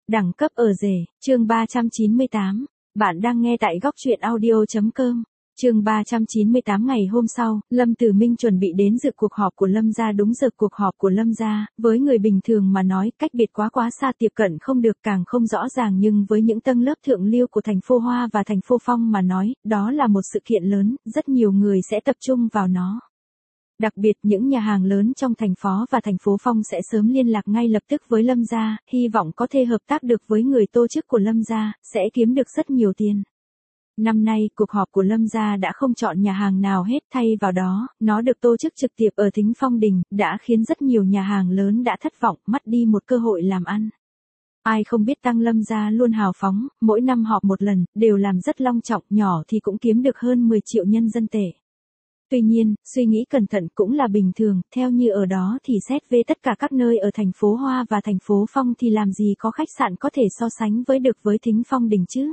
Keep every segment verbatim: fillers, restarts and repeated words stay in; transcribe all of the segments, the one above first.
Đẳng cấp ở rể, chương ba trăm chín mươi tám. Bạn đang nghe tại góc truyện audio.com. Chương ba trăm chín mươi tám. Ngày hôm sau, Lâm Tử Minh chuẩn bị đến dự cuộc họp của Lâm gia. Đúng giờ cuộc họp của Lâm gia, với người bình thường mà nói, cách biệt quá quá xa, tiếp cận không được, càng không rõ ràng, nhưng với những tầng lớp thượng lưu của thành phố Hoa và thành phố Phong mà nói, đó là một sự kiện lớn, rất nhiều người sẽ tập trung vào nó. Đặc biệt những nhà hàng lớn trong thành phố và thành phố Phong sẽ sớm liên lạc ngay lập tức với Lâm gia, hy vọng có thể hợp tác được với người tổ chức của Lâm gia, sẽ kiếm được rất nhiều tiền. Năm nay, cuộc họp của Lâm gia đã không chọn nhà hàng nào hết, thay vào đó, nó được tổ chức trực tiếp ở Thính Phong Đình, đã khiến rất nhiều nhà hàng lớn đã thất vọng, mất đi một cơ hội làm ăn. Ai không biết Tăng Lâm gia luôn hào phóng, mỗi năm họp một lần, đều làm rất long trọng, nhỏ thì cũng kiếm được hơn mười triệu nhân dân tệ. Tuy nhiên, suy nghĩ cẩn thận cũng là bình thường, theo như ở đó thì xét về tất cả các nơi ở thành phố Hoa và thành phố Phong thì làm gì có khách sạn có thể so sánh với được với Thính Phong Đình chứ.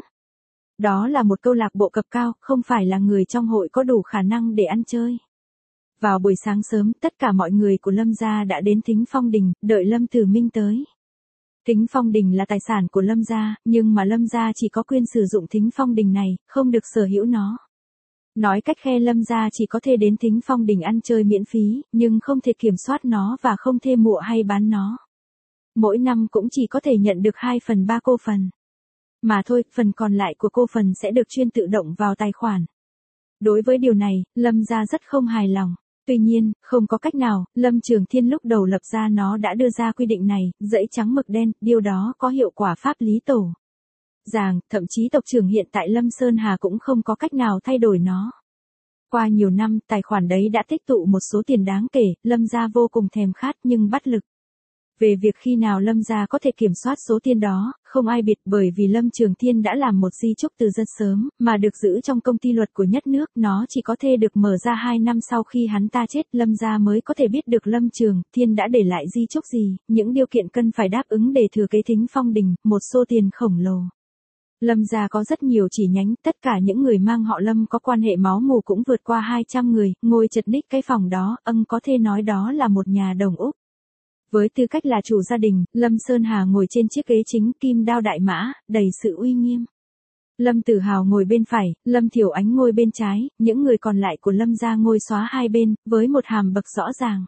Đó là một câu lạc bộ cấp cao, không phải là người trong hội có đủ khả năng để ăn chơi. Vào buổi sáng sớm, tất cả mọi người của Lâm gia đã đến Thính Phong Đình, đợi Lâm Tử Minh tới. Thính Phong Đình là tài sản của Lâm gia, nhưng mà Lâm gia chỉ có quyền sử dụng Thính Phong Đình này, không được sở hữu nó. Nói cách khe, Lâm gia chỉ có thể đến Thính Phong Đình ăn chơi miễn phí, nhưng không thể kiểm soát nó và không thể mua hay bán nó. Mỗi năm cũng chỉ có thể nhận được hai phần ba cổ phần. Mà thôi, phần còn lại của cổ phần sẽ được chuyên tự động vào tài khoản. Đối với điều này, Lâm gia rất không hài lòng. Tuy nhiên, không có cách nào, Lâm Trường Thiên lúc đầu lập ra nó đã đưa ra quy định này, dãy trắng mực đen, điều đó có hiệu quả pháp lý tổ ràng, thậm chí tộc trưởng hiện tại Lâm Sơn Hà cũng không có cách nào thay đổi nó. Qua nhiều năm, tài khoản đấy đã tích tụ một số tiền đáng kể, Lâm gia vô cùng thèm khát nhưng bất lực. Về việc khi nào Lâm gia có thể kiểm soát số tiền đó, không ai biết, bởi vì Lâm Trường Thiên đã làm một di chúc từ rất sớm, mà được giữ trong công ty luật của nhất nước, nó chỉ có thể được mở ra hai năm sau khi hắn ta chết, Lâm gia mới có thể biết được Lâm Trường Thiên đã để lại di chúc gì, những điều kiện cần phải đáp ứng để thừa kế Thính Phong Đình, một số tiền khổng lồ. Lâm gia có rất nhiều chi nhánh, tất cả những người mang họ Lâm có quan hệ máu mủ cũng vượt qua hai trăm người, ngồi chật ních cái phòng đó, âng có thể nói đó là một nhà đồng Úc. Với tư cách là chủ gia đình, Lâm Sơn Hà ngồi trên chiếc ghế chính, kim đao đại mã, đầy sự uy nghiêm. Lâm Tử Hào ngồi bên phải, Lâm Thiểu Ánh ngồi bên trái, những người còn lại của Lâm gia ngồi xóa hai bên, với một hàm bậc rõ ràng.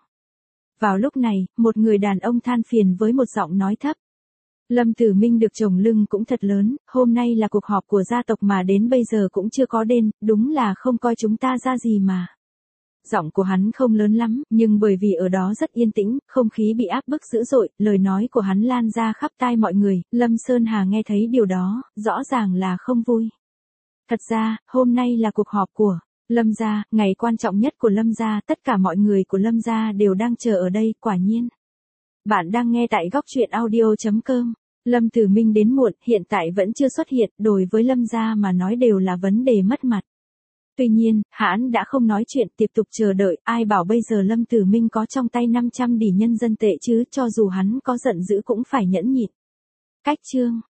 Vào lúc này, một người đàn ông than phiền với một giọng nói thấp. Lâm Tử Minh được chồng lưng cũng thật lớn, hôm nay là cuộc họp của gia tộc mà đến bây giờ cũng chưa có đến, đúng là không coi chúng ta ra gì mà. Giọng của hắn không lớn lắm, nhưng bởi vì ở đó rất yên tĩnh, không khí bị áp bức dữ dội, lời nói của hắn lan ra khắp tai mọi người, Lâm Sơn Hà nghe thấy điều đó, rõ ràng là không vui. Thật ra, hôm nay là cuộc họp của Lâm gia, ngày quan trọng nhất của Lâm gia, tất cả mọi người của Lâm gia đều đang chờ ở đây, quả nhiên. Bạn đang nghe tại góc truyện audio.com. Lâm Tử Minh đến muộn, hiện tại vẫn chưa xuất hiện, đối với Lâm gia mà nói đều là vấn đề mất mặt. Tuy nhiên, hắn đã không nói chuyện, tiếp tục chờ đợi, ai bảo bây giờ Lâm Tử Minh có trong tay năm trăm tỷ nhân dân tệ chứ, cho dù hắn có giận dữ cũng phải nhẫn nhịn. Cách chương